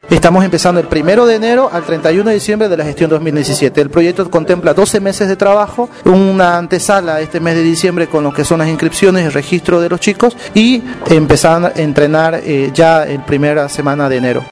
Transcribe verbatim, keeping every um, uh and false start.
Estamos empezando el primero de enero al treinta y uno de diciembre de la gestión dos mil diecisiete. El proyecto contempla doce meses de trabajo, una antesala este mes de diciembre con lo que son las inscripciones y el registro de los chicos y empezar a entrenar eh, ya en primera semana de enero.